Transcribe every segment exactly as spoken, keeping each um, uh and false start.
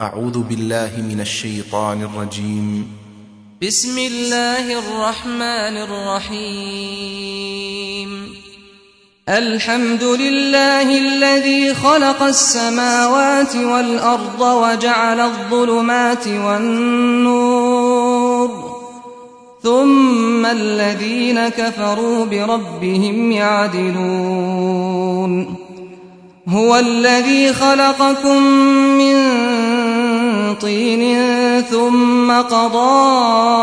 أعوذ بالله من الشيطان الرجيم. بسم الله الرحمن الرحيم. الحمد لله الذي خلق السماوات والأرض وجعل الظلمات والنور ثم الذين كفروا بربهم يعدلون. هو الذي خلقكم من طين ثم قضى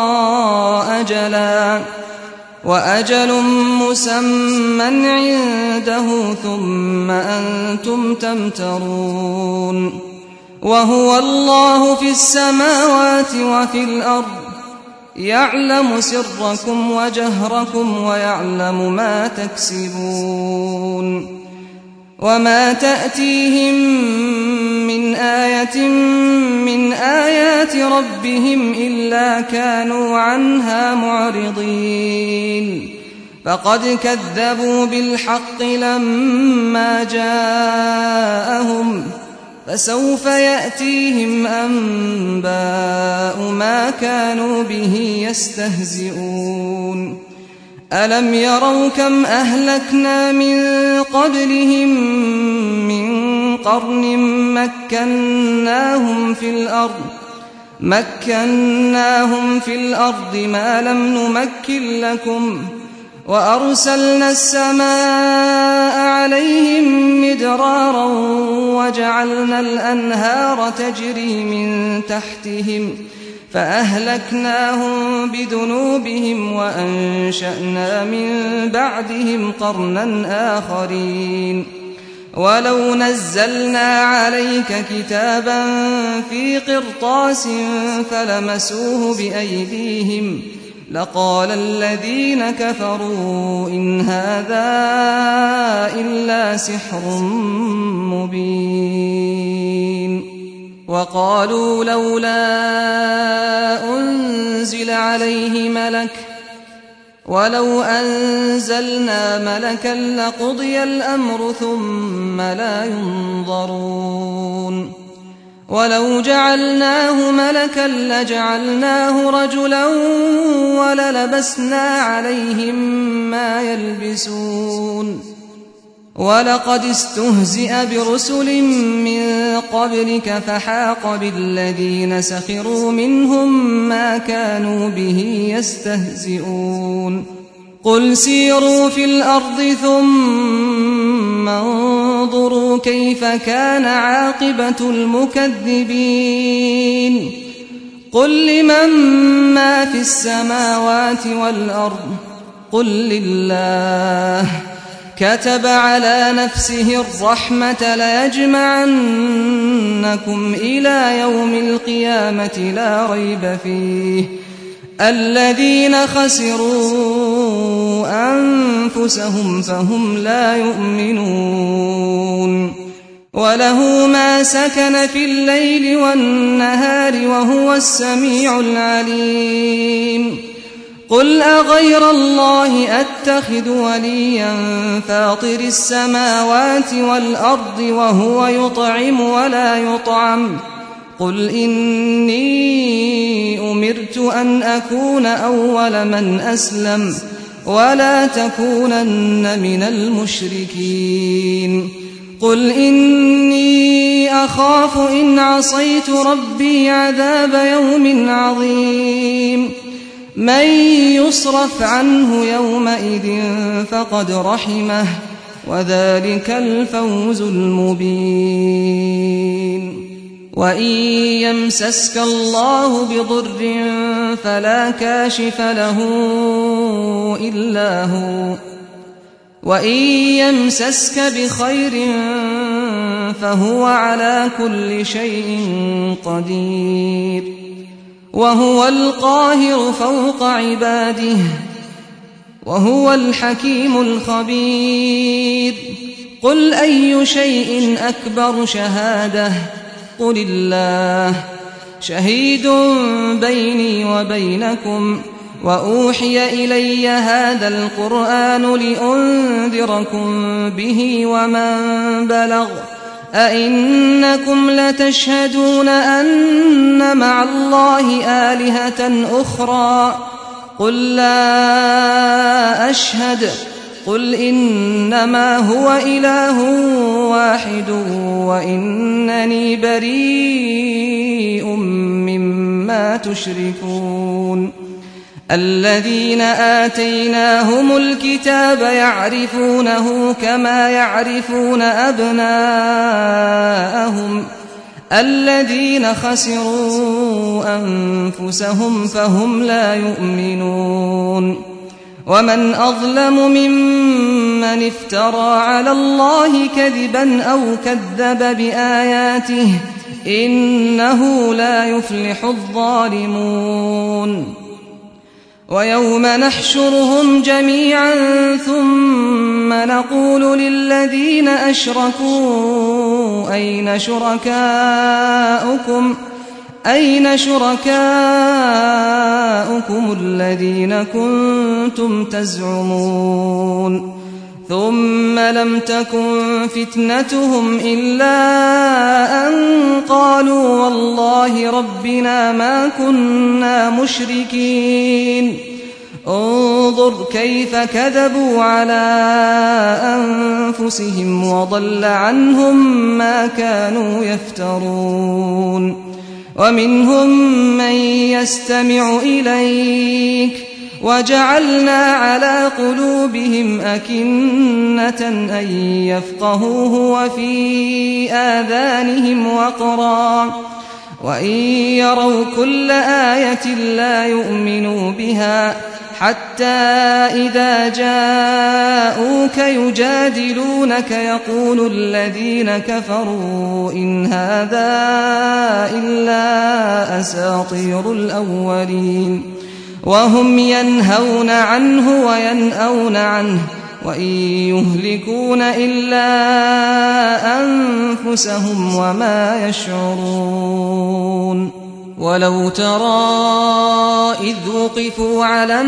أجلا وأجل مسمى عنده ثم أنتم تمترون. وهو الله في السماوات وفي الأرض يعلم سركم وجهركم ويعلم ما تكسبون. وما تأتيهم من آية من آيات ربهم إلا كانوا عنها معرضين. فقد كذبوا بالحق لما جاءهم فسوف يأتيهم أنباء ما كانوا به يستهزئون. ألم يروا كم أهلكنا من قبلهم من قرن مكناهم في الأرض مكناهم في الأرض ما لم نمكن لكم وأرسلنا السماء عليهم مدرارا وجعلنا الأنهار تجري من تحتهم فأهلكناهم بذنوبهم وأنشأنا من بعدهم قرنا آخرين. ولو نزلنا عليك كتابا في قرطاس فلمسوه بأيديهم لقال الذين كفروا إن هذا إلا سحر مبين. وقالوا لولا أنزل عليه ملك ولو أنزلنا ملكا لقضي الأمر ثم لا ينظرون. ولو جعلناه ملكا لجعلناه رجلا وللبسنا عليهم ما يلبسون. ولقد استهزئ برسل من قبلك فحاق بالذين سخروا منهم ما كانوا به يستهزئون. قل سيروا في الأرض ثم انظروا كيف كان عاقبة المكذبين. قل لمن ما في السماوات والأرض قل لله كتب على نفسه الرحمة ليجمعنكم إلى يوم القيامة لا ريب فيه. الذين خسروا أنفسهم فهم لا يؤمنون. وله ما سكن في الليل والنهار وهو السميع العليم. قل أغير الله أتخذ وليا فاطر السماوات والأرض وهو يطعم ولا يطعم. قل إني أمرت أن أكون أول من أسلم ولا تكونن من المشركين. قل إني أخاف إن عصيت ربي عذاب يوم عظيم. من يصرف عنه يومئذ فقد رحمه وذلك الفوز المبين. وإن يمسسك الله بضر فلا كاشف له إلا هو وإن يمسسك بخير فهو على كل شيء قدير. وهو القاهر فوق عباده وهو الحكيم الخبير. قل أي شيء أكبر شهادة قل الله شهيد بيني وبينكم وأوحي إلي هذا القرآن لأنذركم به ومن بلغ أئنكم لتشهدون أن مع الله آلهة أخرى قل لا أشهد قل إنما هو إله واحد وإنني بريء مما تشركون الذين آتيناهم الكتاب يعرفونه كما يعرفون أبناءهم الذين خسروا أنفسهم فهم لا يؤمنون ومن أظلم ممن افترى على الله كذبا أو كذب بآياته إنه لا يفلح الظالمون ويوم نحشرهم جميعا ثم نقول للذين أشركوا أين شركاؤكم أين شركاؤكم الذين كنتم تزعمون ثم لم تكن فتنتهم إلا أن قالوا والله ربنا ما كنا مشركين انظر كيف كذبوا على أنفسهم وضل عنهم ما كانوا يفترون ومنهم من يستمع إليك وجعلنا على قلوبهم أكنة أن يفقهوه وفي آذانهم وقرا وإن يروا كل آية لا يؤمنوا بها حتى إذا جاءوك يجادلونك يقول الذين كفروا إن هذا إلا أساطير الأولين وهم ينهون عنه وينأون عنه وإن يهلكون إلا أنفسهم وما يشعرون ولو ترى إذ وقفوا على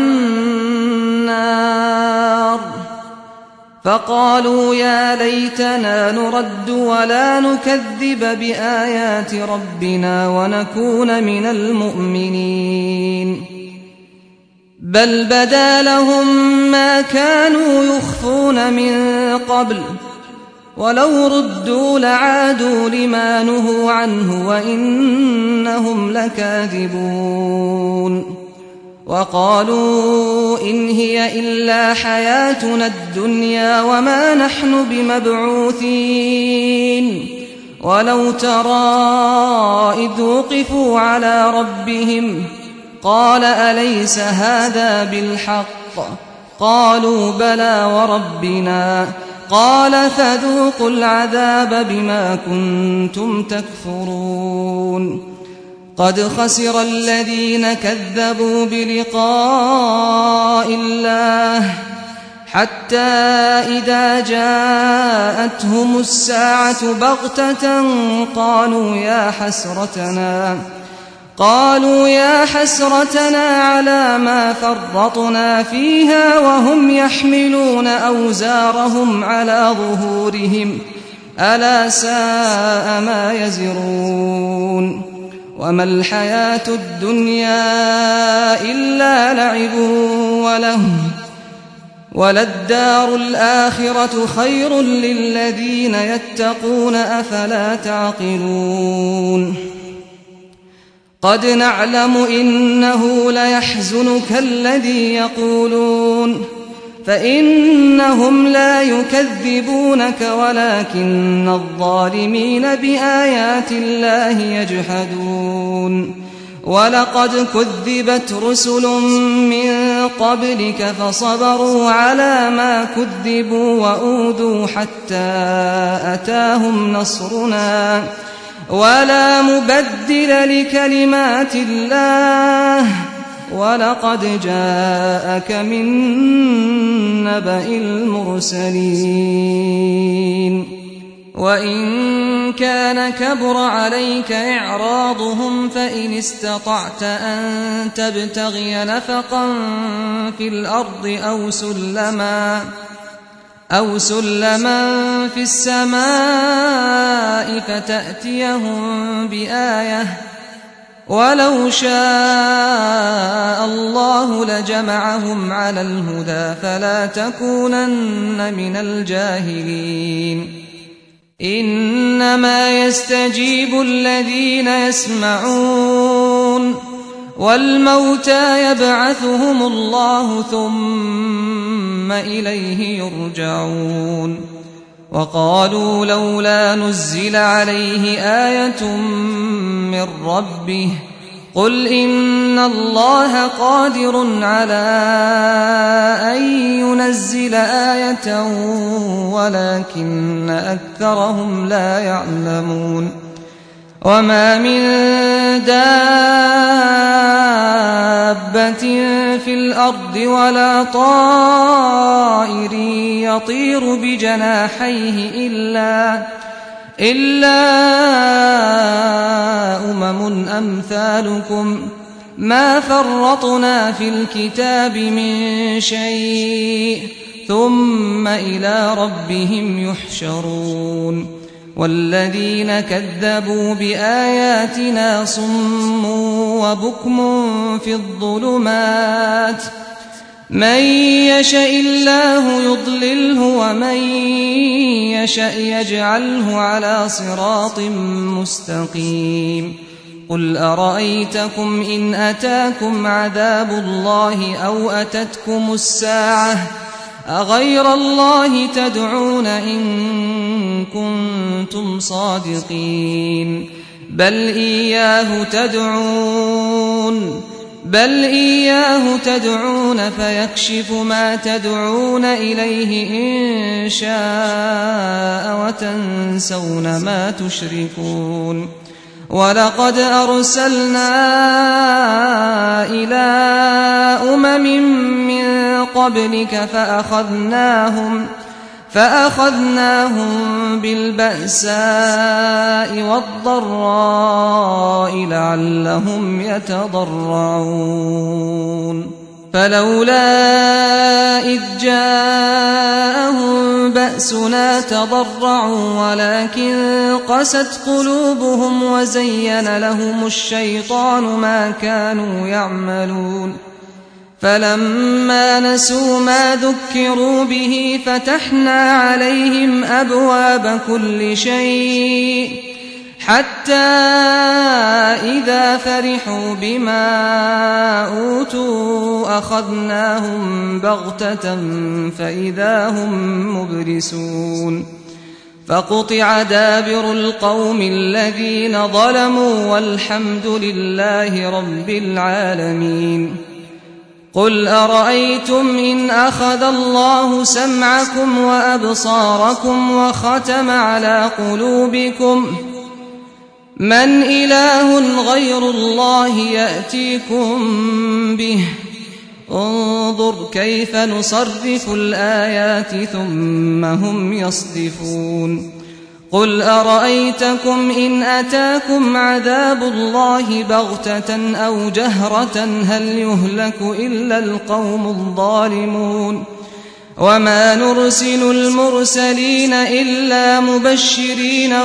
النار فقالوا يا ليتنا نرد ولا نكذب بآيات ربنا ونكون من المؤمنين بل بدا لهم ما كانوا يخفون من قبل ولو ردوا لعادوا لما نهوا عنه وإنهم لكاذبون وقالوا إن هي إلا حياتنا الدنيا وما نحن بمبعوثين ولو ترى إذ وقفوا على ربهم قال أليس هذا بالحق قالوا بلى وربنا قال فذوقوا العذاب بما كنتم تكفرون قد خسر الذين كذبوا بلقاء الله حتى إذا جاءتهم الساعة بغتة قالوا يا حسرتنا قالوا يا حسرتنا على ما فرطنا فيها وهم يحملون أوزارهم على ظهورهم ألا ساء ما يزرون وما الحياة الدنيا إلا لعب ولهو وللدار الآخرة خير للذين يتقون أفلا تعقلون قد نعلم إنه ليحزنك الذي يقولون فإنهم لا يكذبونك ولكن الظالمين بآيات الله يجحدون ولقد كذبت رسل من قبلك فصبروا على ما كذبوا وأوذوا حتى أتاهم نصرنا ولا مبدل لكلمات الله ولقد جاءك من نبأ المرسلين وإن كان كبر عليك إعراضهم فإن استطعت أن تبتغي نفقا في الأرض أو سلما أو سلما في السماء فتأتيهم بآية ولو شاء الله لجمعهم على الهدى فلا تكونن من الجاهلين إنما يستجيب الذين يسمعون والموتى يبعثهم الله ثم إليه يرجعون وقالوا لولا نزل عليه آية من ربه قل إن الله قادر على أن ينزل آية ولكن أكثرهم لا يعلمون وما من دابة في الأرض ولا طائر يطير بجناحيه إلا إلا أمم أمثالكم ما فرطنا في الكتاب من شيء ثم إلى ربهم يحشرون والذين كذبوا بآياتنا صم وبكم في الظلمات من يشاء الله يضلله ومن يشاء يجعله على صراط مستقيم قل أرأيتكم إن أتاكم عذاب الله أو أتتكم الساعة أغير الله تدعون إن كنتم صادقين بل إياه تدعون بل إياه تدعون فيكشف ما تدعون إليه إن شاء وتنسون ما تشركون ولقد أرسلنا إلى أمم من قبلك فأخذناهم فأخذناهم بالبأساء والضراء لعلهم يتضرعون فلولا إذ جاءهم بأسنا تضرعوا ولكن قست قلوبهم وزين لهم الشيطان ما كانوا يعملون فلما نسوا ما ذكروا به فتحنا عليهم أبواب كل شيء حتى إذا فرحوا بما أوتوا أخذناهم بغتة فإذا هم مبلسون فقطع دابر القوم الذين ظلموا والحمد لله رب العالمين قل أرأيتم إن أخذ الله سمعكم وأبصاركم وختم على قلوبكم من إله غير الله يأتيكم به انظر كيف نصرف الآيات ثم هم يصدفون قل أرأيتكم إن أتاكم عذاب الله بغتة أو جهرة هل يهلك إلا القوم الظالمون وما نرسل المرسلين إلا مبشرين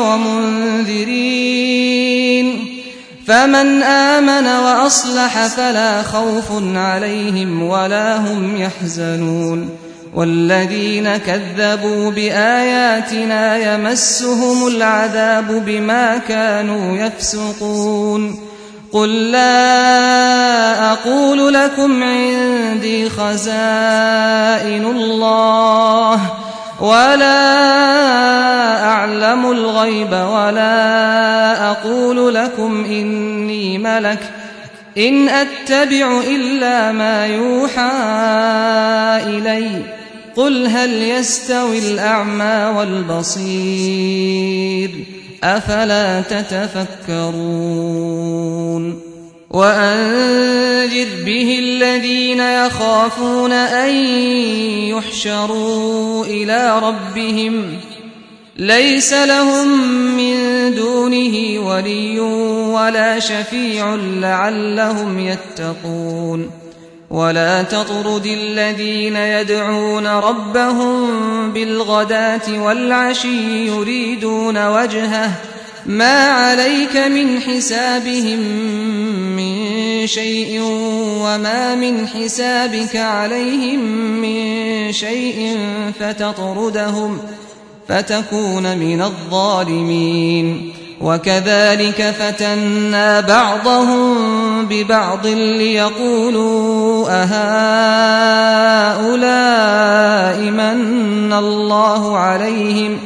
ومنذرين فمن آمن وأصلح فلا خوف عليهم ولا هم يحزنون والذين كذبوا بآياتنا يمسهم العذاب بما كانوا يفسقون قل لا أقول لكم عندي خزائن الله ولا أعلم الغيب ولا أقول لكم إني ملك إن أتبع إلا ما يوحى إلي قل هل يستوي الأعمى والبصير أفلا تتفكرون وأنذر به الذين يخافون أن يحشروا إلى ربهم ليس لهم من دونه ولي ولا شفيع لعلهم يتقون ولا تطرد الذين يدعون ربهم بالغداة والعشي يريدون وجهه ما عليك من حسابهم من شيء وما من حسابك عليهم من شيء فتطردهم فتكون من الظالمين. وكذلك فتنا بعضهم ببعض ليقولوا أهؤلاء من الله عليهم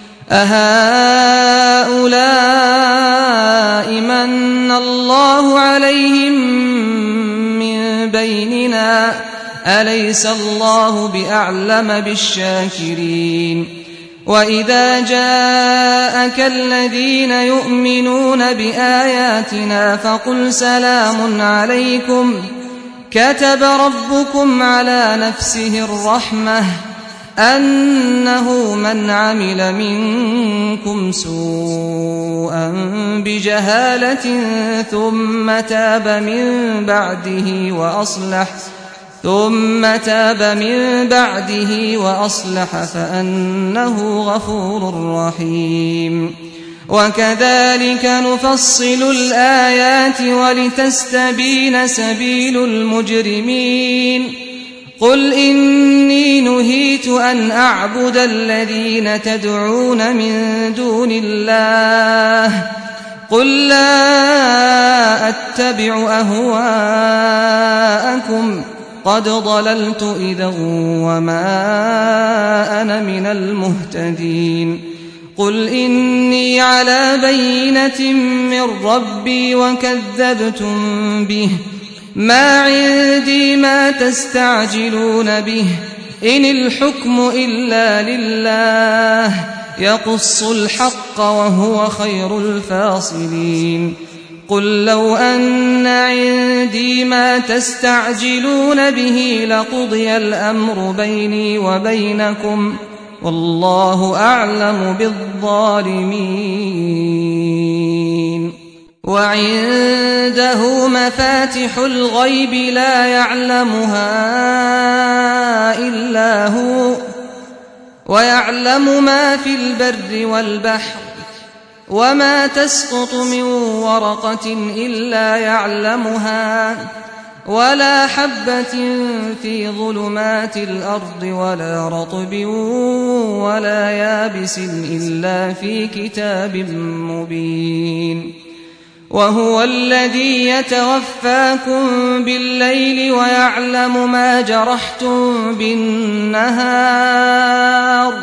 أهؤلاء من الله عليهم من بيننا أليس الله بأعلم بالشاكرين. وإذا جاءك الذين يؤمنون بآياتنا فقل سلام عليكم كتب ربكم على نفسه الرحمة أنه من عمل منكم سوءا بجهالة ثم تاب من بعده وأصلح ثم تاب من بعده وأصلح فأنه غفور رحيم. وكذلك نفصل الآيات ولتستبين سبيل المجرمين. قل إني نهيت أن أعبد الذين تدعون من دون الله قل لا أتبع أهواءكم قد ضللت إذا وما أنا من المهتدين. قل إني على بينة من ربي وكذبتم به ما عندي ما تستعجلون به إن الحكم إلا لله يقص الحق وهو خير الفاصلين. قل لو أن عندي ما تستعجلون به لقضي الأمر بيني وبينكم والله أعلم بالظالمين. وعنده مفاتح الغيب لا يعلمها إلا هو ويعلم ما في البر والبحر وما تسقط من ورقة إلا يعلمها ولا حبة في ظلمات الأرض ولا رطب ولا يابس إلا في كتاب مبين. وهو الذي يتوفاكم بالليل ويعلم ما جرحتم بالنهار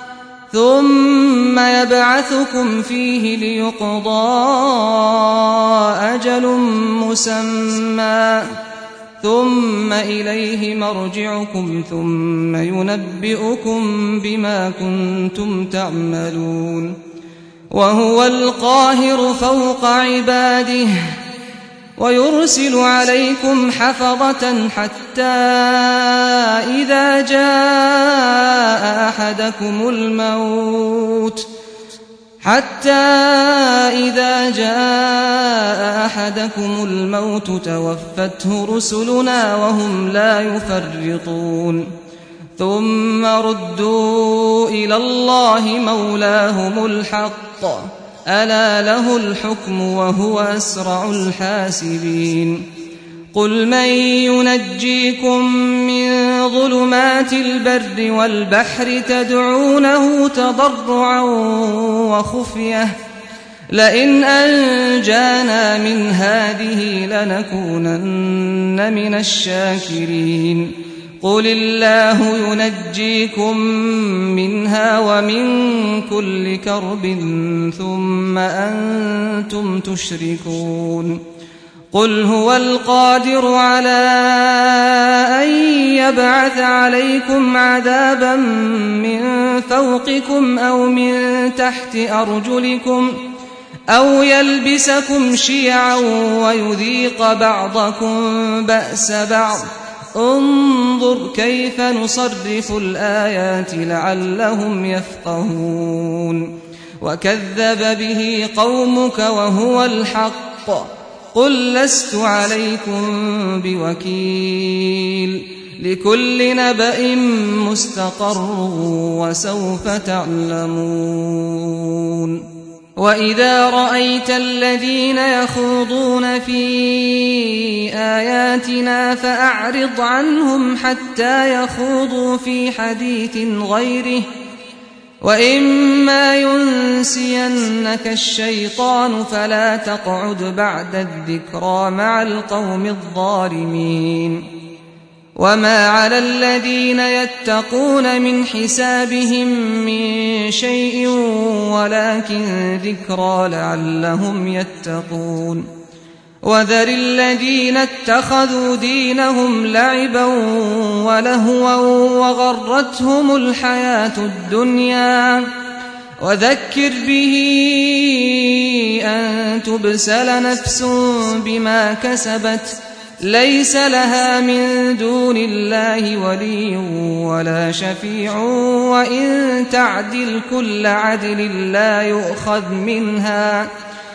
ثم يبعثكم فيه ليقضى أجل مسمى ثم إليه مرجعكم ثم ينبئكم بما كنتم تعملون. وهو القاهر فوق عباده ويرسل عليكم حفظة حتى إذا جاء أحدكم الموت حتى إذا جاء أحدكم الموت توفته رسلنا وهم لا يفرطون. ثم ردوا إلى الله مولاهم الحق ألا له الحكم وهو أسرع الحاسبين. قل من ينجيكم من ظلمات البر والبحر تدعونه تضرعا وخفية لئن أنجانا من هذه لنكونن من الشاكرين. قل الله ينجيكم منها ومن كل كرب ثم أنتم تشركون. قل هو القادر على أن يبعث عليكم عذابا من فوقكم أو من تحت أرجلكم أو يلبسكم شيعا ويذيق بعضكم بأس بعض انظر كيف نصرف الآيات لعلهم يفقهون. وكذب به قومك وهو الحق قل لست عليكم بوكيل لكل نبأ مستقر وسوف تعلمون وإذا رأيت الذين يخوضون في آياتنا فأعرض عنهم حتى يخوضوا في حديث غيره وإما ينسينك الشيطان فلا تقعد بعد الذكرى مع القوم الظالمين وما على الذين يتقون من حسابهم من شيء ولكن ذكرى لعلهم يتقون وذر الذين اتخذوا دينهم لعبا ولهوا وغرتهم الحياة الدنيا وذكر به أن تبسل نفس بما كسبت ليس لها من دون الله ولي ولا شفيع وإن تعدل كل عدل لا يؤخذ منها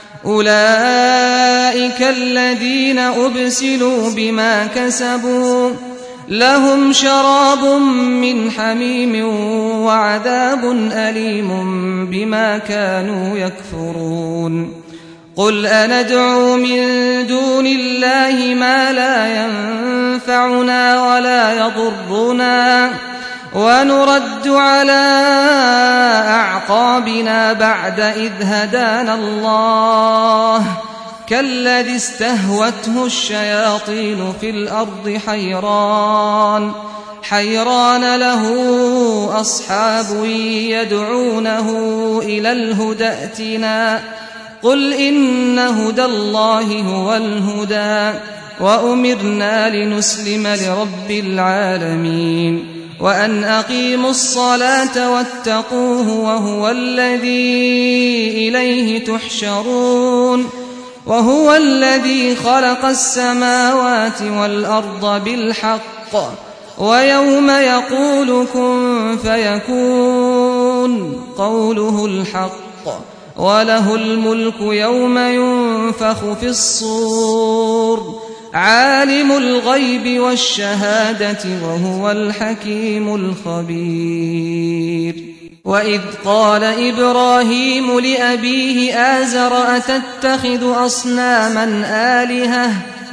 أولئك الذين أبسلوا بما كسبوا لهم شراب من حميم وعذاب أليم بما كانوا يكفرون قل أندعو من دون الله ما لا ينفعنا ولا يضرنا ونرد على أعقابنا بعد إذ هدانا الله كالذي استهوته الشياطين في الأرض حيران حيران له أصحاب يدعونه إلى الهدى ائتنا قل إن هدى الله هو الهدى وأمرنا لنسلم لرب العالمين وأن أقيموا الصلاة واتقوه وهو الذي إليه تحشرون وهو الذي خلق السماوات والأرض بالحق ويوم يقول كن فيكون قوله الحق وله الملك يوم ينفخ في الصور عالم الغيب والشهادة وهو الحكيم الخبير وإذ قال إبراهيم لأبيه آزر أتتخذ أصناما آلهة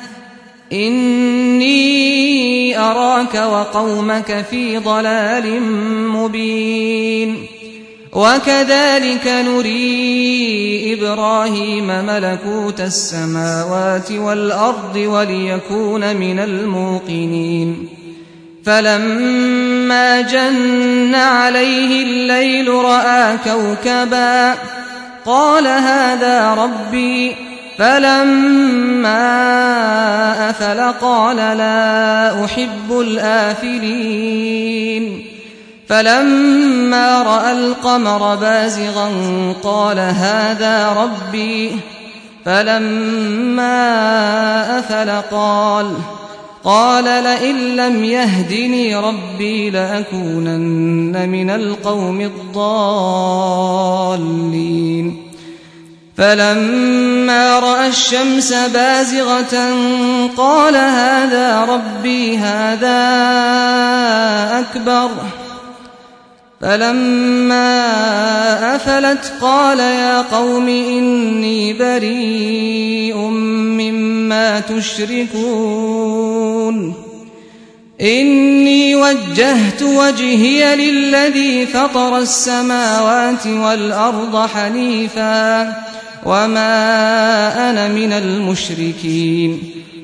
إني أراك وقومك في ضلال مبين وكذلك نري إبراهيم ملكوت السماوات والأرض وليكون من الموقنين فلما جن عليه الليل رأى كوكبا قال هذا ربي فلما أفل قال لا أحب الآفلين فلما رأى القمر بازغا قال هذا ربي فلما أفل قال قال لئن لم يهدني ربي لأكونن من القوم الضالين فلما رأى الشمس بازغة قال هذا ربي هذا أكبر فلما أفلت قال يا قوم إني بريء مما تشركون إني وجهت وجهي للذي فطر السماوات والأرض حنيفا وما أنا من المشركين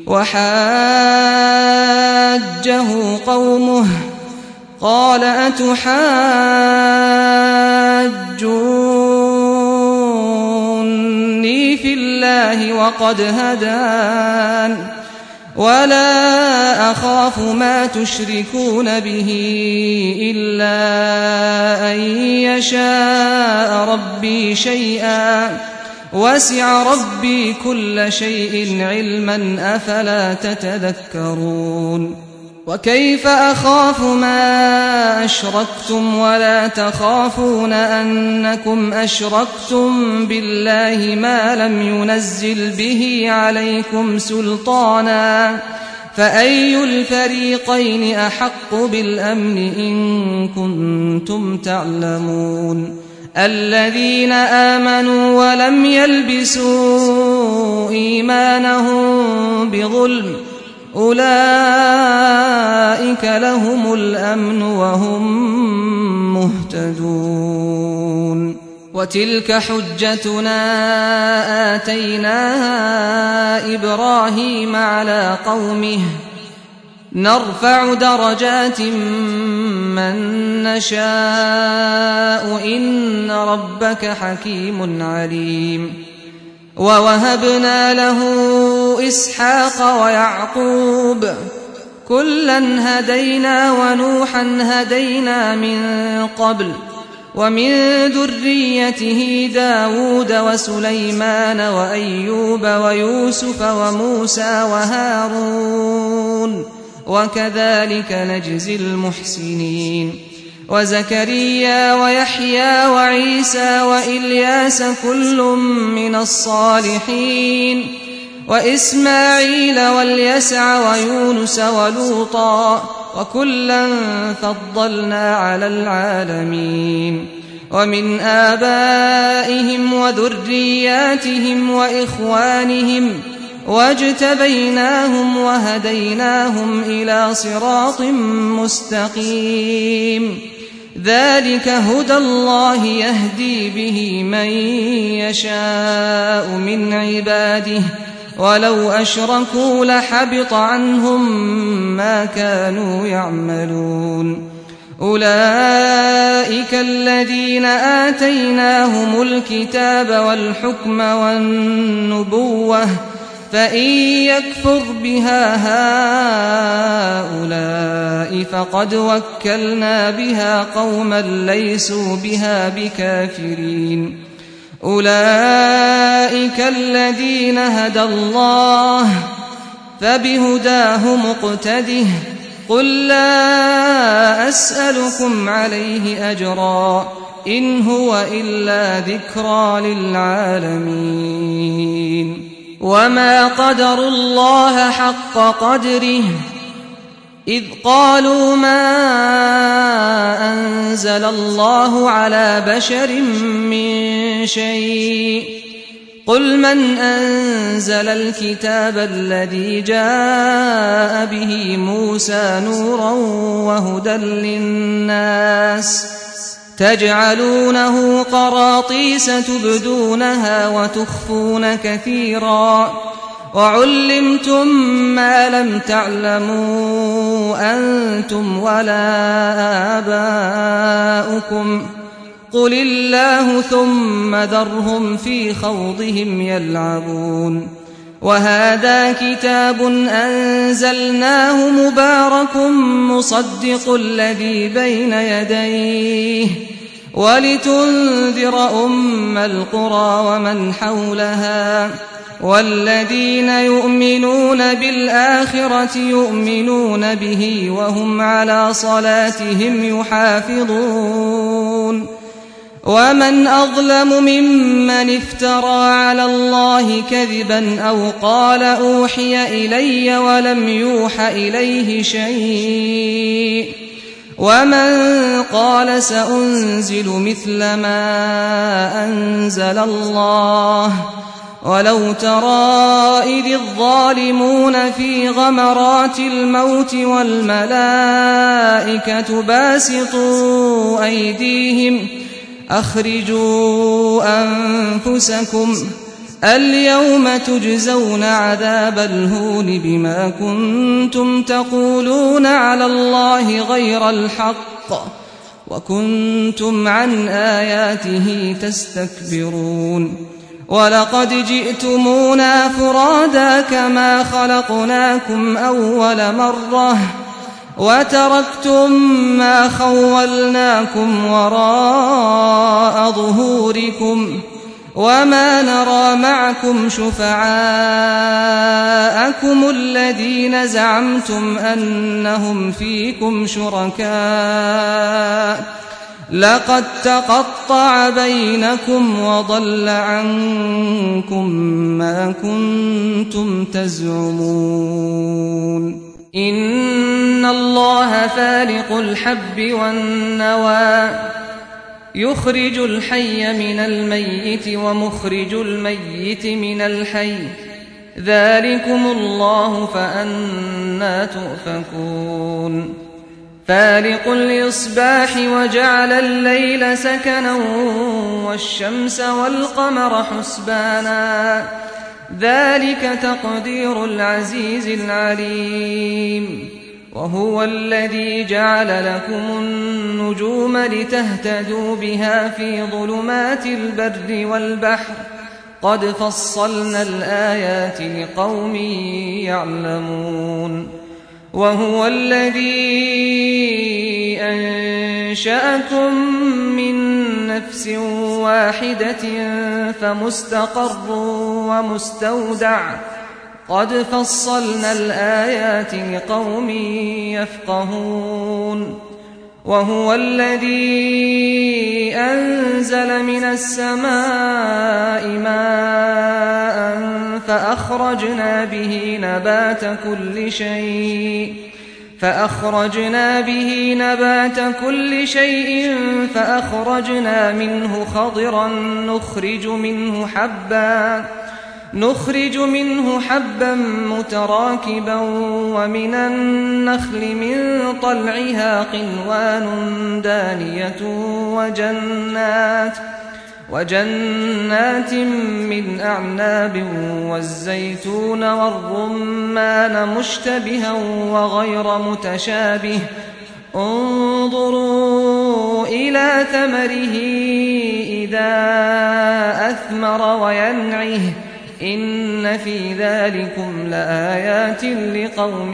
وحاجه قومه قال أتحاجوني في الله وقد هدان ولا أخاف ما تشركون به إلا أن يشاء ربي شيئا وسع ربي كل شيء علما أفلا تتذكرون وكيف أخاف ما أشركتم ولا تخافون أنكم أشركتم بالله ما لم ينزل به عليكم سلطانا فأي الفريقين أحق بالأمن إن كنتم تعلمون الذين آمنوا ولم يلبسوا إيمانهم بظلم أولئك لهم الأمن وهم مهتدون وتلك حجتنا آتيناها إبراهيم على قومه نرفع درجات من نشاء إن ربك حكيم عليم ووهبنا له إسحاق ويعقوب كلا هدينا ونوحا هدينا من قبل ومن ذريته داود وسليمان وأيوب ويوسف وموسى وهارون وكذلك نجزي المحسنين وزكريا ويحيى وعيسى وإلياس كل من الصالحين وإسماعيل واليسع ويونس ولوطا وكلا فضلنا على العالمين ومن آبائهم وذرياتهم وإخوانهم واجتبيناهم وهديناهم إلى صراط مستقيم ذلك هدى الله يهدي به من يشاء من عباده ولو أشركوا لحبط عنهم ما كانوا يعملون أولئك الذين آتيناهم الكتاب والحكم والنبوة فإن يكفر بها هؤلاء فقد وكلنا بها قوما ليسوا بها بكافرين أولئك الذين هدى الله فبهداه مقتده قل لا أسألكم عليه أجرا إن هو إلا ذكرى للعالمين وما قدروا الله حق قدره إذ قالوا ما أنزل الله على بشر من شيء قل من أنزل الكتاب الذي جاء به موسى نورا وهدى للناس تجعلونه قراطيس تبدونها وتخفون كثيرا وعلمتم ما لم تعلموا أنتم ولا آباؤكم قل الله ثم ذرهم في خوضهم يلعبون وهذا كتاب أنزلناه مبارك مصدق الذي بين يديه ولتنذر أم القرى ومن حولها والذين يؤمنون بالآخرة يؤمنون به وهم على صلاتهم يحافظون ومن أظلم ممن افترى على الله كذبا أو قال أوحي إلي ولم يوح إليه شيء ومن قال سأنزل مثل ما أنزل الله ولو ترى إذ الظالمون في غمرات الموت والملائكة باسطوا أيديهم أخرجوا أنفسكم اليوم تجزون عذاب الهون بما كنتم تقولون على الله غير الحق وكنتم عن آياته تستكبرون ولقد جئتمونا فرادا كما خلقناكم أول مرة وتركتم ما خولناكم وراء ظهوركم وما نرى معكم شفعاءكم شُرَكَاءَكُمُ الَّذِينَ زَعَمْتُمْ أَنَّهُمْ فِيكُمْ شُرَكَاءُ لَقَدْ تَقَطَّعَ بَيْنَكُمْ وَضَلَّ عَنكُم مَّا كُنتُمْ تَزْعُمُونَ إِنَّ اللَّهَ فَالِقُ الْحَبِّ وَالنَّوَىٰ يُخْرِجُ الْحَيَّ مِنَ الْمَيِّتِ وَمُخْرِجُ الْمَيِّتِ مِنَ الْحَيِّ ذَٰلِكُمُ اللَّهُ فَأَنَّىٰ تُؤْفَكُونَ فَالِقُ الْإِصْبَاحِ وَجَعَلَ اللَّيْلَ سَكَنًا وَالشَّمْسَ وَالْقَمَرَ حُسْبَانًا ذَلِكَ تَقْدِيرُ الْعَزِيزِ الْعَلِيمِ وَهُوَ الَّذِي جَعَلَ لَكُمُ النُّجُومَ لِتَهْتَدُوا بِهَا فِي ظُلُمَاتِ الْبَرِّ وَالْبَحْرِ قَدْ فَصَّلْنَا الْآيَاتِ لِقَوْمٍ يَعْلَمُونَ وَهُوَ الَّذِي أَنشَأَكُم مِّن نَّفْسٍ وَاحِدَةٍ فَمُسْتَقَرٌّ وَمُسْتَوْدَعٌ قَدْ فَصَّلْنَا الْآيَاتِ لِقَوْمٍ يَفْقَهُونَ وَهُوَ الَّذِي أَنزَلَ مِنَ السَّمَاءِ مَاءً فَأَخْرَجْنَا بِهِ نَبَاتَ كُلِّ شَيْءٍ فَأَخْرَجْنَا بِهِ نَبَاتَ كُلِّ شَيْءٍ فَأَخْرَجْنَا مِنْهُ خَضِرًا نُخْرِجُ مِنْهُ حَبًّا نُخْرِجُ مِنْهُ حَبًّا مُتَرَاكِبًا وَمِنَ النَّخْلِ مِن طَلْعِهَا قِنْوَانٌ دَانِيَةٌ وَجَنَّاتٍ وَجَنَّاتٍ مِّنْ أَعْنَابٍ وَالزَّيْتُونَ وَالرُّمَّانَ مُشْتَبِهًا وَغَيْرَ مُتَشَابِهٍ انظُرُوا إِلَىٰ ثَمَرِهِ إِذَا أَثْمَرَ وَيَنْعِهِ إِنَّ فِي ذَٰلِكُمْ لَآيَاتٍ لِقَوْمٍ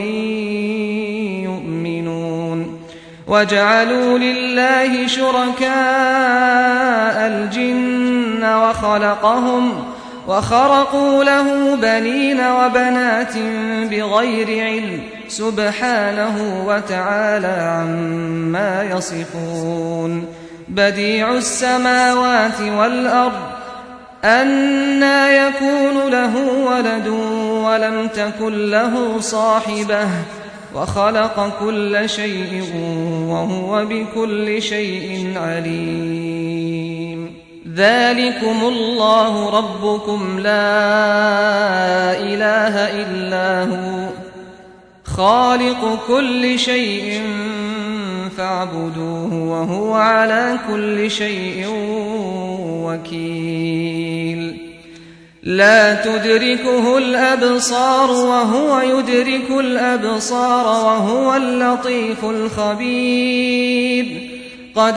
يُؤْمِنُونَ وَجَعَلُوا لِلَّهِ شُرَكَاءَ الْجِنَّ وَخَلَقَهُمْ وَخَرَقُوا لَهُ بَنِينَ وَبَنَاتٍ بِغَيْرِ عِلْمٍ سُبْحَانَهُ وَتَعَالَىٰ عَمَّا يَصِفُونَ بَدِيعُ السَّمَاوَاتِ وَالْأَرْضِ أَنَّىٰ يَكُونُ لَهُ وَلَدٌ وَلَمْ تَكُن لَّهُ صَاحِبَةٌ وَخَلَقَ كُلَّ شَيْءٍ وَهُوَ بِكُلِّ شَيْءٍ عَلِيمٌ ذَٰلِكُمُ اللَّهُ رَبُّكُمْ لَا إِلَٰهَ إِلَّا هُوَ خَالِقُ كُلِّ شَيْءٍ فَاعْبُدُوهُ وَهُوَ عَلَىٰ كُلِّ شَيْءٍ وَكِيلٌ لَا تُدْرِكُهُ الْأَبْصَارُ وَهُوَ يُدْرِكُ الْأَبْصَارَ وَهُوَ اللَّطِيفُ الْخَبِيرُ قَدْ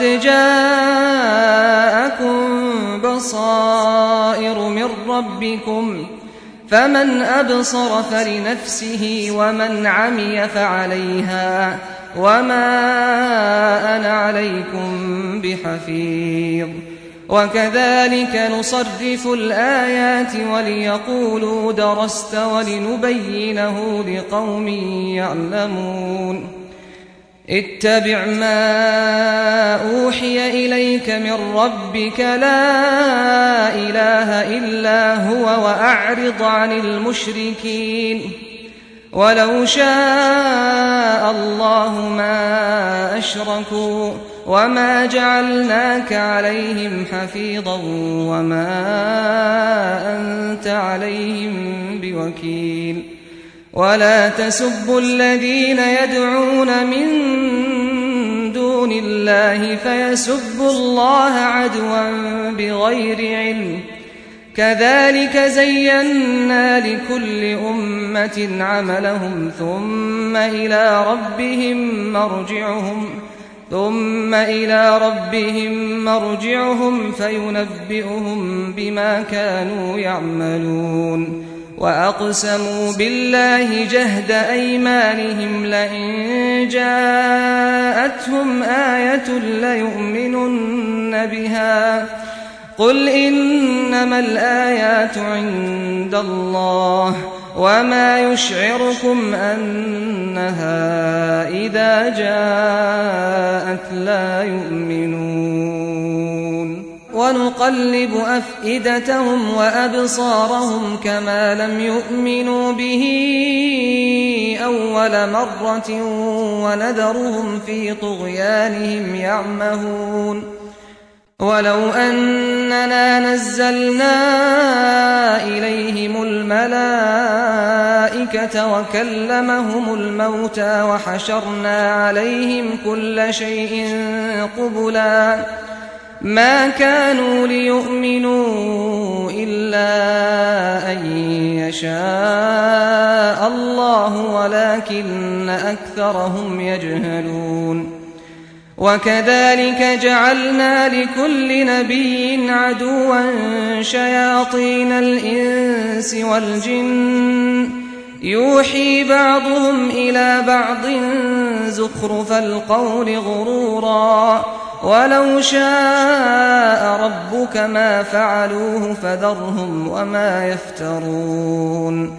جَاءَكُم بَصَائِرُ مِن رَّبِّكُمْ فَمَنْ أَبْصَرَ فَلِنَفْسِهِ وَمَنْ عَمِيَ فَعَلَيْهَا وَمَا أَنَا عَلَيْكُمْ بِحَفِيظٍ وَكَذَٰلِكَ نُصَرِّفُ الْآيَاتِ وَلِيَقُولُوا دَرَسْتَ وَلِنُبَيِّنَهُ لِقَوْمٍ يَعْلَمُونَ اتَّبِعْ مَا أُوحِيَ إِلَيْكَ مِن رَّبِّكَ لَا إِلَٰهَ إِلَّا هُوَ وَأَعْرِضْ عَنِ الْمُشْرِكِينَ وَلَوْ شَاءَ اللَّهُ مَا أَشْرَكُوا وَمَا جَعَلْنَاكَ عَلَيْهِمْ حَفِيظًا وَمَا أَنتَ عَلَيْهِم بِوَكِيلٍ وَلَا تَسُبُّوا الَّذِينَ يَدْعُونَ مِن دُونِ اللَّهِ فَيَسُبُّوا اللَّهَ عَدْوًا بِغَيْرِ عِلْمٍ كَذَٰلِكَ زَيَّنَّا لِكُلِّ أُمَّةٍ عَمَلَهُمْ ثُمَّ إِلَىٰ رَبِّهِم مَّرْجِعُهُمْ ثُمَّ إِلَىٰ رَبِّهِم مَّرْجِعُهُمْ فَيُنَبِّئُهُم بِمَا كَانُوا يَعْمَلُونَ وَأَقْسَمُوا بِاللَّهِ جَهْدَ أَيْمَانِهِمْ لَئِن جَاءَتْهُمْ آيَةٌ لَّيُؤْمِنُنَّ بِهَا قُلْ إِنَّمَا الْآيَاتُ عِندَ اللَّهِ وما يشعركم أنها إذا جاءت لا يؤمنون ونقلب أفئدتهم وأبصارهم كما لم يؤمنوا به أول مرة ونذرهم في طغيانهم يعمهون ولو أننا نزلنا إليهم الملائكة وكلمهم الموتى وحشرنا عليهم كل شيء قبلا ما كانوا ليؤمنوا إلا أن يشاء الله ولكن أكثرهم يجهلون وكذلك جعلنا لكل نبي عدوا شياطين الإنس والجن يوحي بعضهم إلى بعض زخرف القول غرورا ولو شاء ربك ما فعلوه فذرهم وما يفترون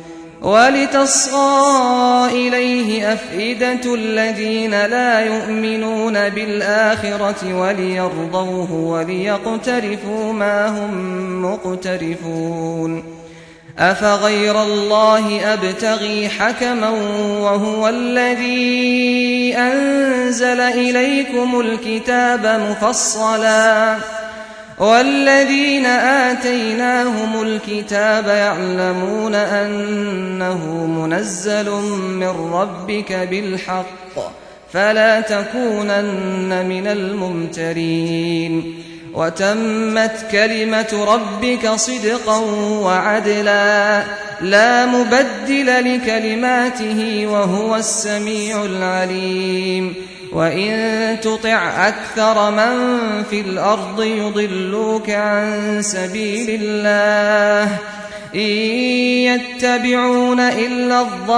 ولتصغى إليه أفئدة الذين لا يؤمنون بالآخرة وليرضوه وليقترفوا ما هم مقترفون أفغير الله أبتغي حكما وهو الذي أنزل إليكم الكتاب مفصلا والذين آتيناهم الكتاب يعلمون أنه منزل من ربك بالحق فلا تكونن من الممترين وتمت كلمة ربك صدقا وعدلا لا مبدل لكلماته وهو السميع العليم وإن تطع أكثر من في الأرض يضلوك عن سبيل الله إن يتبعون إلا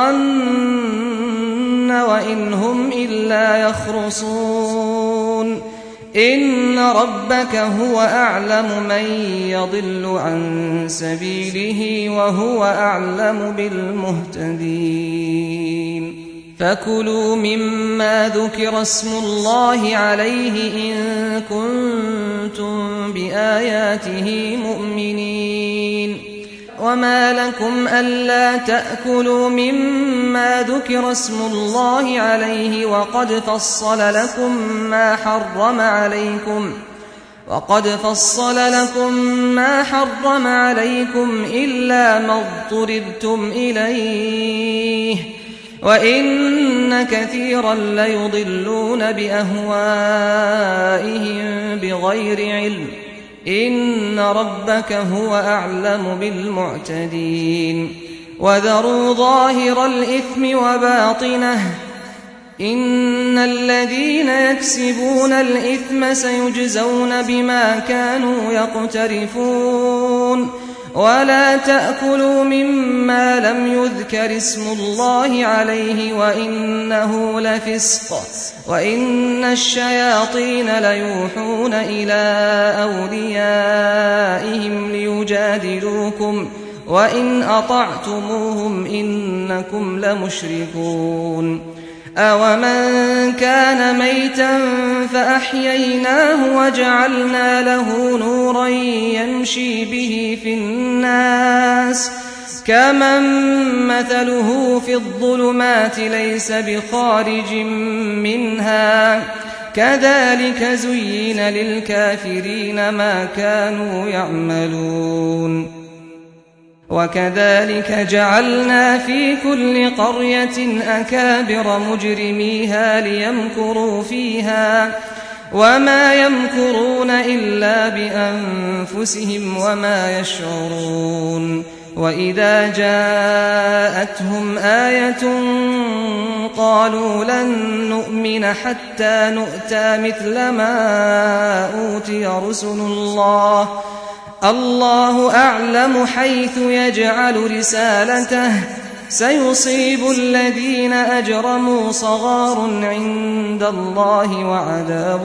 الظن وإن هم إلا يخرصون إن ربك هو أعلم من يضل عن سبيله وهو أعلم بالمهتدين فكلوا مما ذكر اسم الله عليه إن كنتم بآياته مؤمنين وما لكم ألا تأكلوا مما ذكر اسم الله عليه وقد فصل لكم ما حرم عليكم وقد فصل لكم ما حرم عليكم إلا ما اضطررتم إليه وإن كثيرا ليضلون بأهوائهم بغير علم إن ربك هو أعلم بالمعتدين وذروا ظاهر الإثم وباطنه إن الذين يكسبون الإثم سيجزون بما كانوا يقترفون ولا تأكلوا مما لم يذكر اسم الله عليه وإنه لفسق وإن الشياطين ليوحون إلى أوليائهم ليجادلوكم وإن أطعتموهم إنكم لمشركون أومن كان ميتا فأحييناه وجعلنا له نورا يمشي به في الناس كمن مثله في الظلمات ليس بخارج منها كذلك زين للكافرين ما كانوا يعملون وكذلك جعلنا في كل قرية أكابر مجرميها ليمكروا فيها وما يمكرون إلا بأنفسهم وما يشعرون وإذا جاءتهم آية قالوا لن نؤمن حتى نؤتى مثل ما أوتي رسل الله الله أعلم حيث يجعل رسالته سيصيب الذين أجرموا صغار عند الله وعذاب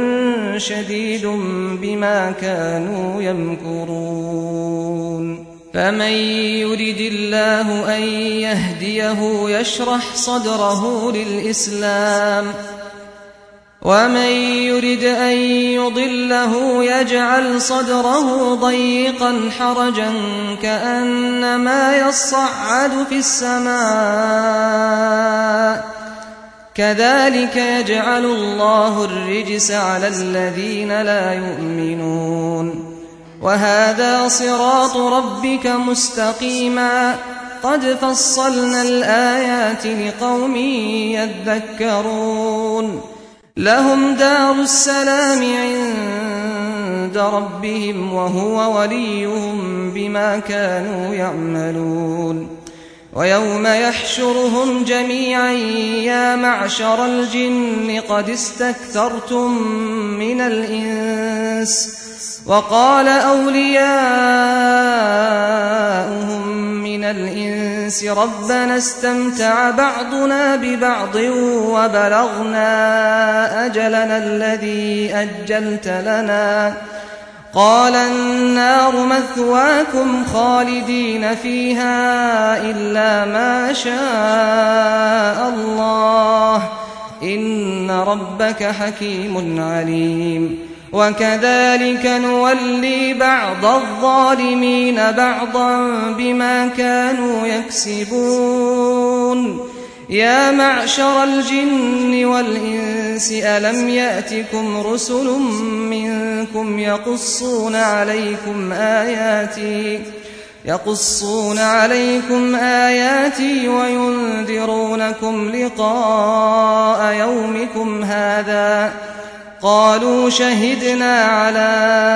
شديد بما كانوا يمكرون فمن يرد الله أن يهديه يشرح صدره للإسلام ومن يرد أن يضله يجعل صدره ضيقا حرجا كأنما يصعد في السماء كذلك يجعل الله الرجس على الذين لا يؤمنون وهذا صراط ربك مستقيما قد فصلنا الآيات لقوم يذكرون لهم دار السلام عند ربهم وهو وليهم بما كانوا يعملون ويوم يحشرهم جميعا يا معشر الجن قد استكثرتم من الإنس وقال أولياؤهم من الإنس ربنا استمتع بعضنا ببعض وبلغنا أجلنا الذي أجلت لنا قال النار مثواكم خالدين فيها إلا ما شاء الله إن ربك حكيم عليم وكذلك نولي بعض الظالمين بعضا بما كانوا يكسبون يا معشر الجن والإنس ألم يأتكم رسل منكم يقصون عليكم آياتي يقصون عليكم آياتي وينذرونكم لقاء يومكم هذا قالوا شهدنا على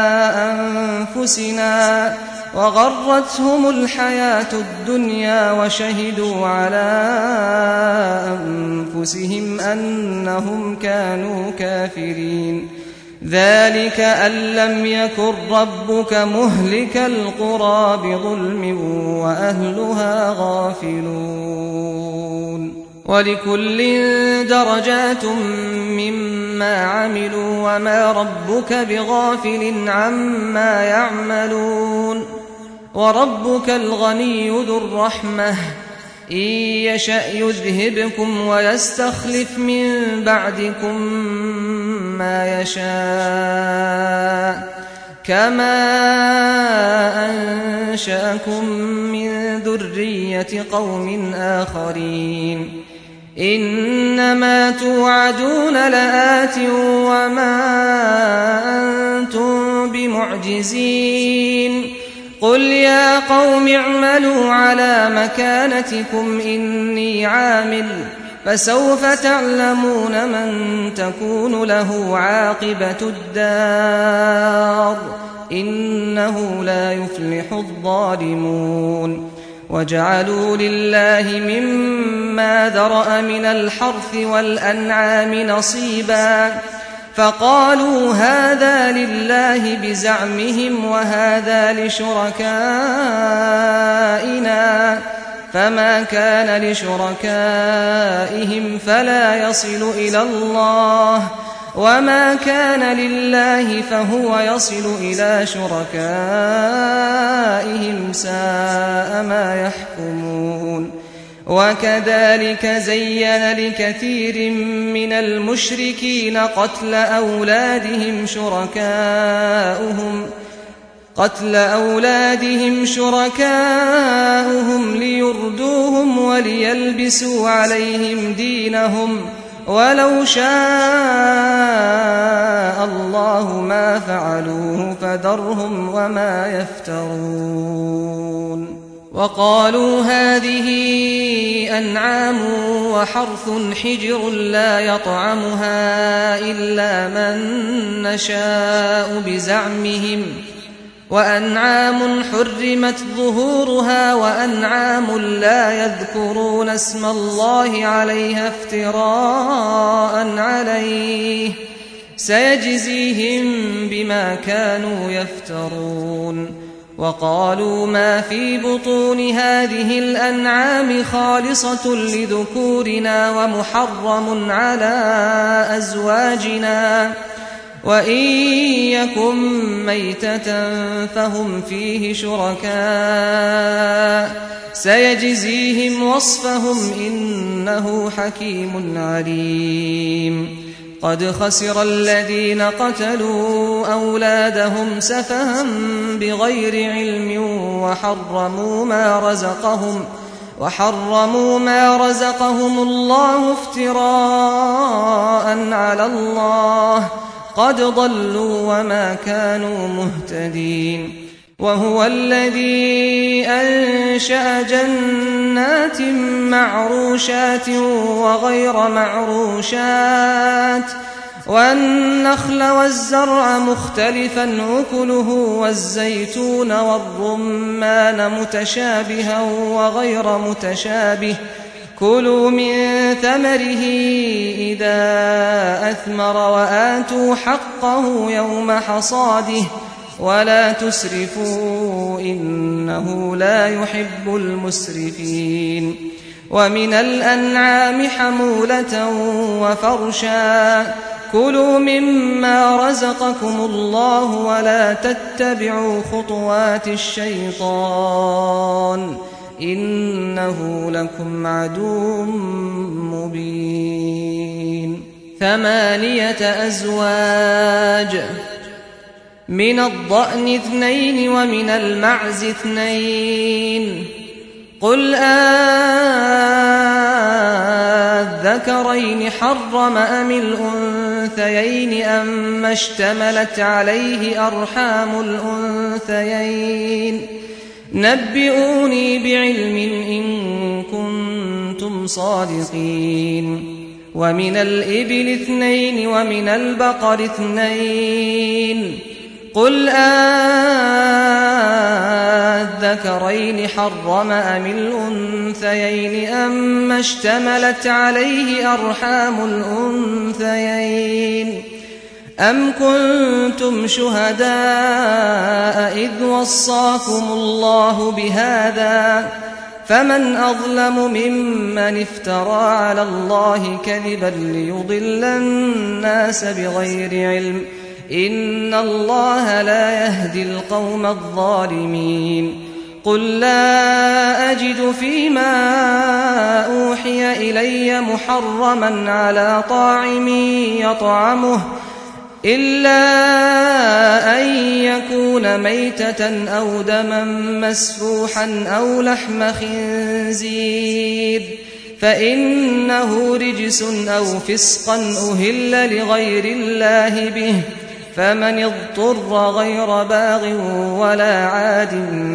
أنفسنا وغرتهم الحياة الدنيا وشهدوا على أنفسهم أنهم كانوا كافرين ذلك أن لم يكن ربك مهلك القرى بظلم وأهلها غافلون ولكل درجات مما عملوا وما ربك بغافل عما يعملون وربك الغني ذو الرحمة إن يشأ يذهبكم ويستخلف من بعدكم ما يشاء كما أنشأكم من ذرية قوم آخرين إنما توعدون لآت وما أنتم بمعجزين قل يا قوم اعملوا على مكانتكم إني عامل فسوف تعلمون من تكون له عاقبة الدار إنه لا يفلح الظالمون وجعلوا لله مما ذرأ من الحرث والأنعام نصيبا فقالوا هذا لله بزعمهم وهذا لشركائنا فما كان لشركائهم فلا يصل إلى الله وما كان لله فهو يصل إلى شركائهم ساء ما يحكمون وكذلك زين لكثير من المشركين قتل أولادهم شركاؤهم قتل أولادهم شركاؤهم ليردوهم وليلبسوا عليهم دينهم ولو شاء الله ما فعلوه فذرهم وما يفترون وقالوا هذه أنعام وحرث حجر لا يطعمها إلا من نشاء بزعمهم وأنعام حرمت ظهورها وأنعام لا يذكرون اسم الله عليها افتراء عليه سيجزيهم بما كانوا يفترون وقالوا ما في بطون هذه الأنعام خالصة لذكورنا ومحرم على أزواجنا وإن يكن ميتة فهم فيه شركاء سيجزيهم وصفهم إنه حكيم عليم قد خسر الذين قتلوا أولادهم سفها بغير علم وحرموا ما رزقهم وحرموا ما رزقهم الله افتراء على الله قد ضلوا وما كانوا مهتدين وهو الذي أنشأ جنات معروشات وغير معروشات والنخل والزرع مختلفا أكله والزيتون والرمان متشابها وغير متشابه كلوا من ثمره إذا أثمر وآتوا حقه يوم حصاده ولا تسرفوا إنه لا يحب المسرفين ومن الأنعام حمولة وفرشا كلوا مما رزقكم الله ولا تتبعوا خطوات الشيطان إنه لكم عدو مبين ثمانية أزواج من الضأن اثنين ومن المعز اثنين قل أذكرين حرم أم الأنثيين أما اشتملت عليه أرحام الأنثيين نبئوني بعلم إن كنتم صادقين ومن الإبل اثنين ومن البقر اثنين قل أذكرين حرم أم الأنثيين أما اشتملت عليه أرحام الأنثيين أم كنتم شهداء إذ وصاكم الله بهذا فمن أظلم ممن افترى على الله كذبا ليضل الناس بغير علم إن الله لا يهدي القوم الظالمين قل لا أجد فيما أوحي إلي محرما على طاعم يطعمه إلا أن يكون ميتة أو دما مسفوحا أو لحم خنزير فإنه رجس أو فسقا أهل لغير الله به فمن اضطر غير باغ ولا عاد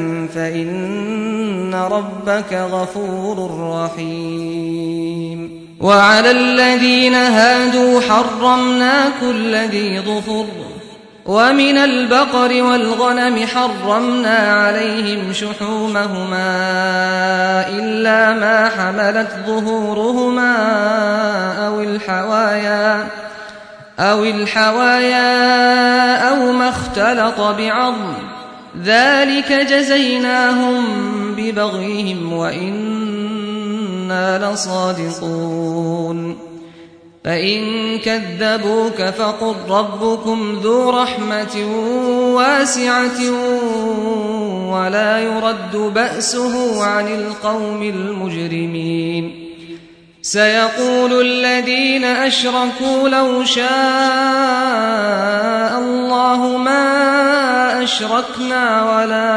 فإن ربك غفور رحيم وعلى الذين هادوا حرمنا كل ذي ظفر ومن البقر والغنم حرمنا عليهم شحومهما إلا ما حملت ظهورهما أو الحوايا أو الحوايا أو ما اختلط بعظم ذلك جزيناهم ببغيهم وإنا لصادقون فإن كذبوك فقل ربكم ذو رحمة واسعة ولا يرد بأسه عن القوم المجرمين سيقول الذين أشركوا لو شاء الله ما أشركنا ولا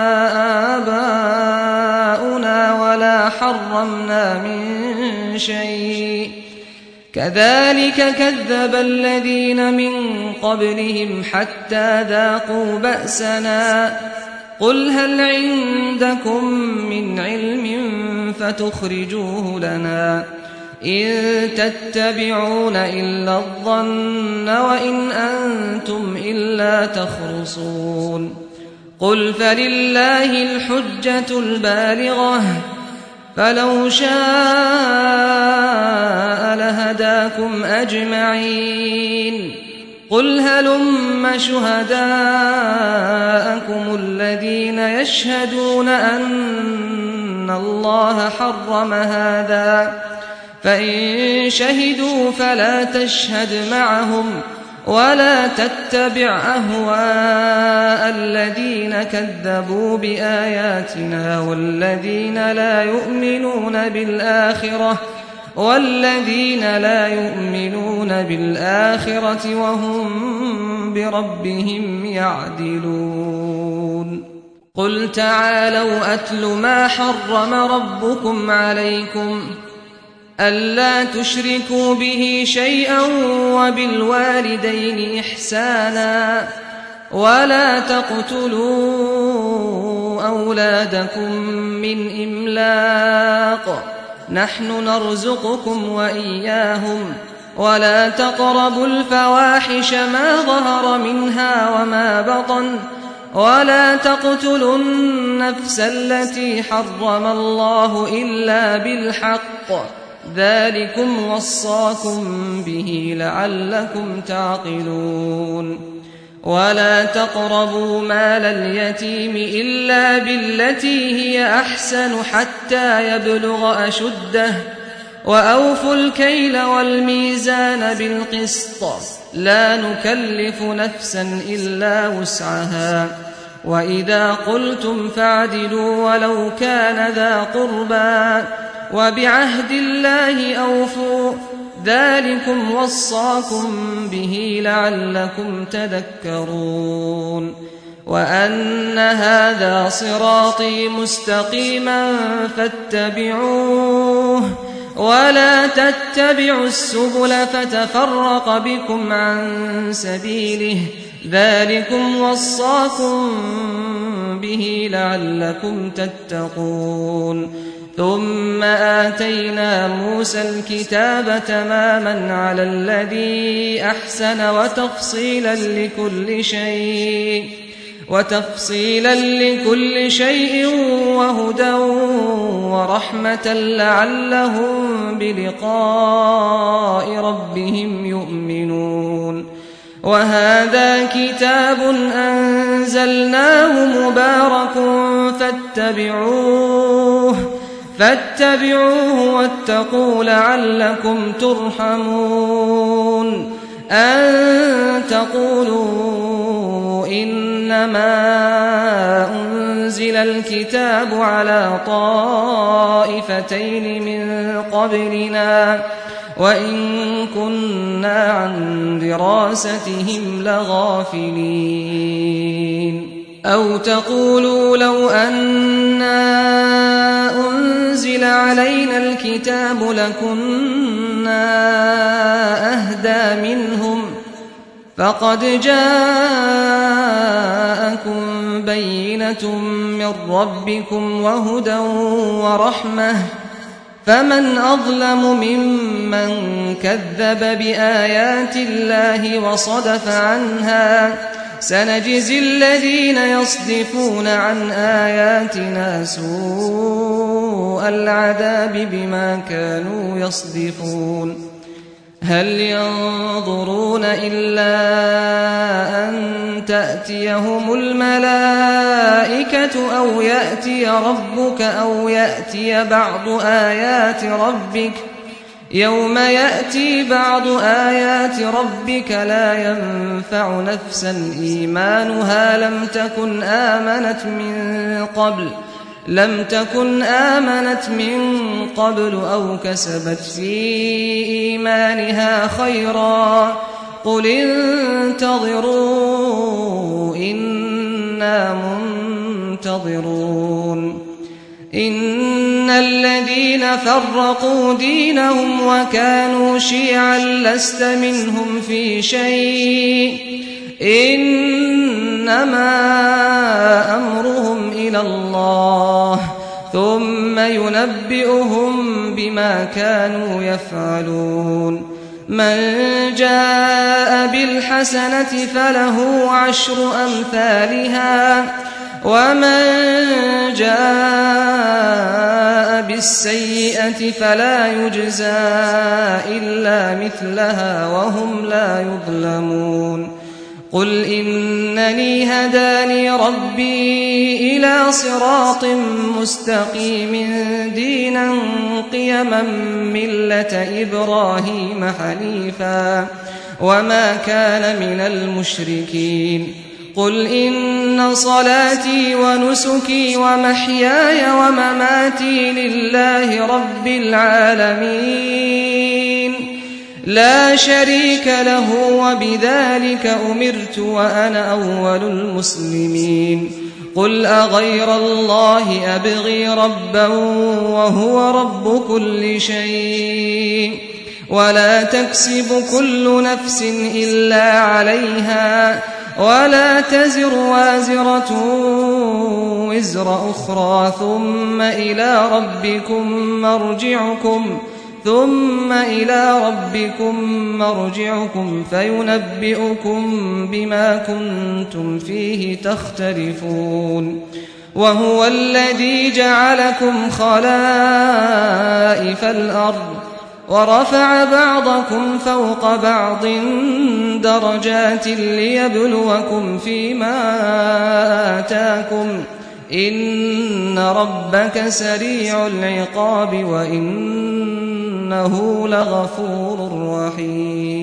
آباؤنا ولا حرمنا من شيء كذلك كذب الذين من قبلهم حتى ذاقوا بأسنا قل هل عندكم من علم فتخرجوه لنا إن تتبعون إلا الظن وإن أنتم إلا تخرصون قل فلله الحجة البالغة فلو شاء لهداكم أجمعين قل هلم شهداءكم الذين يشهدون أن الله حرم هذا فإن شهدوا فلا تشهد معهم ولا تتبع أهواء الذين كذبوا بآياتنا والذين لا يؤمنون بالآخرة والذين لا يؤمنون بالآخرة وهم بربهم يعدلون قل تعالوا أتل ما حرم ربكم عليكم ألا تشركوا به شيئا وبالوالدين إحسانا ولا تقتلوا أولادكم من إملاق نحن نرزقكم وإياهم ولا تقربوا الفواحش ما ظهر منها وما بطن ولا تقتلوا النفس التي حرم الله إلا بالحق ذلكم وصاكم به لعلكم تعقلون ولا تقربوا مال اليتيم إلا بالتي هي أحسن حتى يبلغ أشده وأوفوا الكيل والميزان بالقسط لا نكلف نفسا إلا وسعها وإذا قلتم فاعدلوا ولو كان ذا قربى وبعهد الله أوفوا ذلكم وصاكم به لعلكم تذكرون وأن هذا صراطي مستقيما فاتبعوه ولا تتبعوا السبل فتفرق بكم عن سبيله ذلكم وصاكم به لعلكم تتقون ثم آتينا موسى الكتاب تماما على الذي أحسن وتفصيلا لكل شيء وتفصيلا لكل شيء وهدى ورحمة لعلهم بلقاء ربهم يؤمنون وهذا كتاب أنزلناه مبارك فاتبعوه فاتبعوه واتقوا لعلكم ترحمون أن تقولوا إنما أنزل الكتاب على طائفتين من قبلنا وإن كنا عن دراستهم لغافلين أو تقولوا لو أنا أنزل علينا الكتاب لكنا أهدى منهم فقد جاءكم بينة من ربكم وهدى ورحمة فمن أظلم ممن كذب بآيات الله وصدف عنها سنجزي الذين يصدفون عن آياتنا سوء العذاب بما كانوا يصدفون هل ينظرون إلا أن تأتيهم الملائكة أو يأتي ربك أو يأتي بعض آيات ربك يوم يأتي بعض آيات ربك لا ينفع نفسا إيمانها لم تكن آمنت من قبل لم تكن آمنت من قبل أو كسبت في إيمانها خيرا قل انتظروا إنا منتظرون إن الذين فرقوا دينهم وكانوا شيعا لست منهم في شيء إنما أمرهم إلى الله ثم ينبئهم بما كانوا يفعلون من جاء بالحسنة فله عشر أمثالها ومن جاء بالسيئة فلا يجزى إلا مثلها وهم لا يظلمون قل إنني هداني ربي إلى صراط مستقيم دينا قيما ملة إبراهيم حنيفا وما كان من المشركين قل إن صلاتي ونسكي ومحياي ومماتي لله رب العالمين لا شريك له وبذلك أمرت وأنا أول المسلمين قل أغير الله أبغي ربا وهو رب كل شيء ولا تكسب كل نفس إلا عليها ولا تزر وازرة وزر أخرى ثم إلى ربكم مرجعكم ثم إلى ربكم مرجعكم فينبئكم بما كنتم فيه تختلفون وهو الذي جعلكم خلائف الأرض ورفع بعضكم فوق بعض درجات ليبلوكم فيما آتاكم إن ربك سريع العقاب وإنه لغفور رحيم